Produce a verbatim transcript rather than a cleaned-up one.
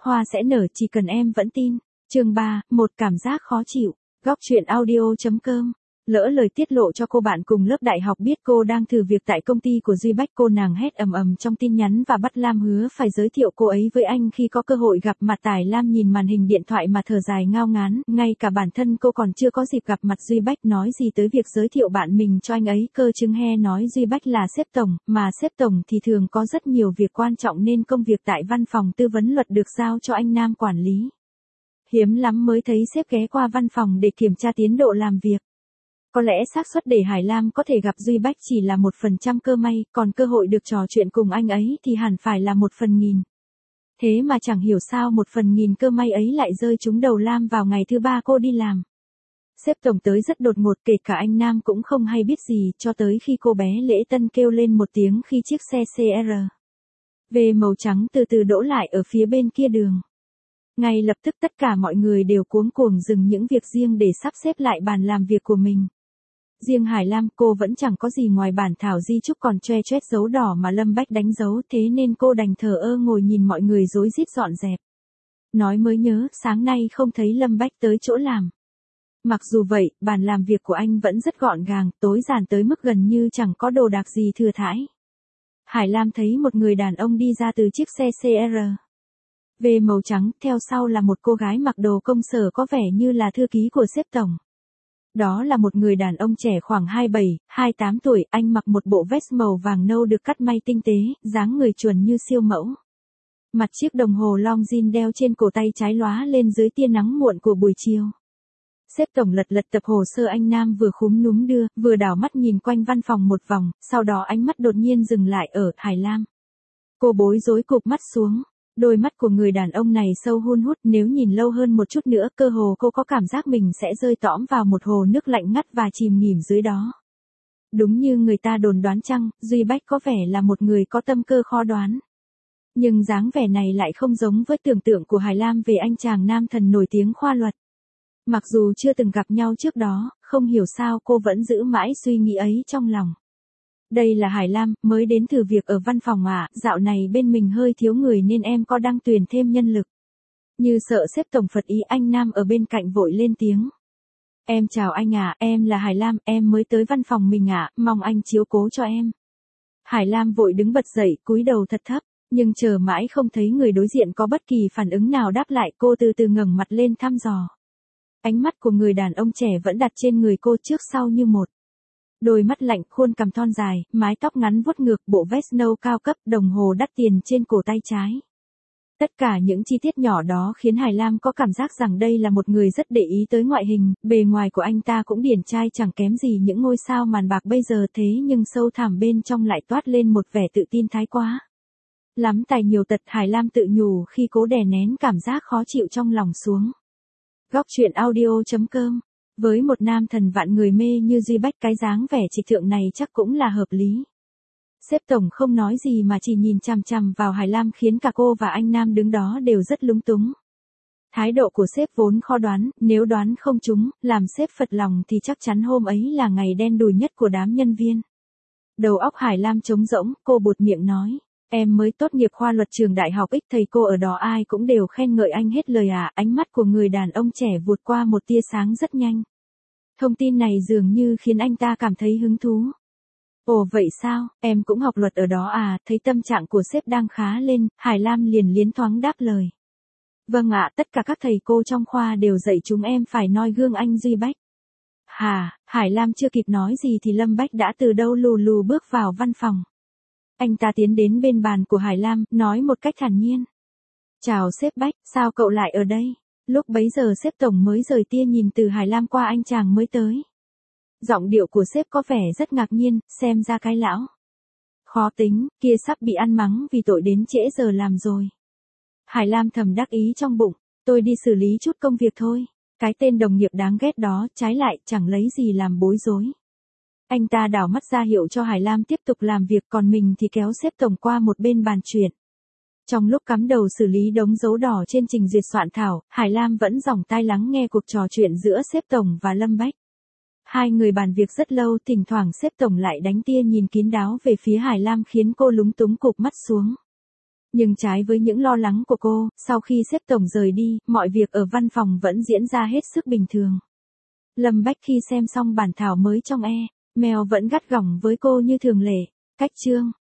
hoa sẽ nở chỉ cần em vẫn tin. Chương ba, một cảm giác khó chịu. Góc truyện audio.com. Lỡ lời tiết lộ cho cô bạn cùng lớp đại học biết cô đang thử việc tại công ty của Duy Bách, cô nàng hét ầm ầm trong tin nhắn và bắt Lam hứa phải giới thiệu cô ấy với anh khi có cơ hội gặp mặt. Tải Lam nhìn màn hình điện thoại mà thở dài ngao ngán, ngay cả bản thân cô còn chưa có dịp gặp mặt Duy Bách, nói gì tới việc giới thiệu bạn mình cho anh ấy. Cơ chứng he nói Duy Bách là sếp tổng, mà sếp tổng thì thường có rất nhiều việc quan trọng nên công việc tại văn phòng tư vấn luật được giao cho anh Nam quản lý. Hiếm lắm mới thấy sếp ghé qua văn phòng để kiểm tra tiến độ làm việc. Có lẽ xác suất để Hải Lam có thể gặp Duy Bách chỉ là một phần trăm cơ may, còn cơ hội được trò chuyện cùng anh ấy thì hẳn phải là một phần nghìn. Thế mà chẳng hiểu sao một phần nghìn cơ may ấy lại rơi trúng đầu Lam vào ngày thứ ba cô đi làm. Sếp tổng tới rất đột ngột, kể cả anh Nam cũng không hay biết gì, cho tới khi cô bé lễ tân kêu lên một tiếng khi chiếc xe xê rờ vê màu trắng từ từ đỗ lại ở phía bên kia đường. Ngay lập tức tất cả mọi người đều cuống cuồng dừng những việc riêng để sắp xếp lại bàn làm việc của mình. Riêng Hải Lam, cô vẫn chẳng có gì ngoài bản thảo di chúc còn choe choét dấu đỏ mà Lâm Bách đánh dấu, thế nên cô đành thờ ơ ngồi nhìn mọi người rối rít dọn dẹp. Nói mới nhớ, sáng nay không thấy Lâm Bách tới chỗ làm. Mặc dù vậy, bàn làm việc của anh vẫn rất gọn gàng, tối giản tới mức gần như chẳng có đồ đạc gì thừa thãi. Hải Lam thấy một người đàn ông đi ra từ chiếc xe xê rờ vê màu trắng, theo sau là một cô gái mặc đồ công sở có vẻ như là thư ký của sếp tổng. Đó là một người đàn ông trẻ khoảng hai mươi bảy, hai mươi tám tuổi, anh mặc một bộ vest màu vàng nâu được cắt may tinh tế, dáng người chuẩn như siêu mẫu. Mặt chiếc đồng hồ long jean đeo trên cổ tay trái lóa lên dưới tia nắng muộn của buổi chiều. Sếp tổng lật lật tập hồ sơ, anh Nam vừa khúm núm đưa, vừa đảo mắt nhìn quanh văn phòng một vòng, sau đó ánh mắt đột nhiên dừng lại ở Hải Lam. Cô bối rối cụp mắt xuống. Đôi mắt của người đàn ông này sâu hun hút, nếu nhìn lâu hơn một chút nữa, cơ hồ cô có cảm giác mình sẽ rơi tõm vào một hồ nước lạnh ngắt và chìm nghỉm dưới đó. Đúng như người ta đồn đoán chăng, Duy Bách có vẻ là một người có tâm cơ khó đoán. Nhưng dáng vẻ này lại không giống với tưởng tượng của Hải Lam về anh chàng nam thần nổi tiếng khoa luật. Mặc dù chưa từng gặp nhau trước đó, không hiểu sao cô vẫn giữ mãi suy nghĩ ấy trong lòng. Đây là Hải Lam, mới đến thử việc ở văn phòng à, dạo này bên mình hơi thiếu người nên em có đang tuyển thêm nhân lực. Như sợ sếp tổng phật ý, anh Nam ở bên cạnh vội lên tiếng. Em chào anh à, em là Hải Lam, em mới tới văn phòng mình à, mong anh chiếu cố cho em. Hải Lam vội đứng bật dậy, cúi đầu thật thấp, nhưng chờ mãi không thấy người đối diện có bất kỳ phản ứng nào đáp lại, cô từ từ ngẩng mặt lên thăm dò. Ánh mắt của người đàn ông trẻ vẫn đặt trên người cô trước sau như một. Đôi mắt lạnh, khuôn cằm thon dài, mái tóc ngắn vuốt ngược, bộ vest nâu cao cấp, đồng hồ đắt tiền trên cổ tay trái. Tất cả những chi tiết nhỏ đó khiến Hải Lam có cảm giác rằng đây là một người rất để ý tới ngoại hình, bề ngoài của anh ta cũng điển trai chẳng kém gì những ngôi sao màn bạc bây giờ, thế nhưng sâu thẳm bên trong lại toát lên một vẻ tự tin thái quá. Lắm tài nhiều tật, Hải Lam tự nhủ khi cố đè nén cảm giác khó chịu trong lòng xuống. Góc truyện audio.com. Với một nam thần vạn người mê như Duy Bách, cái dáng vẻ trịch thượng này chắc cũng là hợp lý. Sếp tổng không nói gì mà chỉ nhìn chằm chằm vào Hải Lam khiến cả cô và anh Nam đứng đó đều rất lúng túng. Thái độ của sếp vốn khó đoán, nếu đoán không trúng, làm sếp phật lòng thì chắc chắn hôm ấy là ngày đen đủi nhất của đám nhân viên. Đầu óc Hải Lam trống rỗng, cô buột miệng nói. Em mới tốt nghiệp khoa luật trường đại học X, thầy cô ở đó ai cũng đều khen ngợi anh hết lời à. Ánh mắt của người đàn ông trẻ vụt qua một tia sáng rất nhanh. Thông tin này dường như khiến anh ta cảm thấy hứng thú. Ồ vậy sao, em cũng học luật ở đó à, thấy tâm trạng của sếp đang khá lên, Hải Lam liền liến thoáng đáp lời. Vâng ạ, tất cả các thầy cô trong khoa đều dạy chúng em phải noi gương anh Duy Bách. Hà, Hải Lam chưa kịp nói gì thì Lâm Bách đã từ đâu lù lù bước vào văn phòng. Anh ta tiến đến bên bàn của Hải Lam, nói một cách thản nhiên. Chào sếp Bách, sao cậu lại ở đây? Lúc bấy giờ sếp tổng mới rời tia nhìn từ Hải Lam qua anh chàng mới tới. Giọng điệu của sếp có vẻ rất ngạc nhiên, xem ra cái lão khó tính kia sắp bị ăn mắng vì tội đến trễ giờ làm rồi. Hải Lam thầm đắc ý trong bụng, tôi đi xử lý chút công việc thôi. Cái tên đồng nghiệp đáng ghét đó, trái lại chẳng lấy gì làm bối rối. Anh ta đảo mắt ra hiệu cho Hải Lam tiếp tục làm việc, còn mình thì kéo sếp tổng qua một bên bàn chuyện. Trong lúc cắm đầu xử lý đống dấu đỏ trên trình duyệt soạn thảo, Hải Lam vẫn dòng tai lắng nghe cuộc trò chuyện giữa sếp tổng và Lâm Bách. Hai người bàn việc rất lâu, thỉnh thoảng sếp tổng lại đánh tia nhìn kín đáo về phía Hải Lam khiến cô lúng túng cụp mắt xuống. Nhưng trái với những lo lắng của cô, sau khi sếp tổng rời đi, mọi việc ở văn phòng vẫn diễn ra hết sức bình thường. Lâm Bách khi xem xong bản thảo mới trong e, mail vẫn gắt gỏng với cô như thường lệ. Cách chương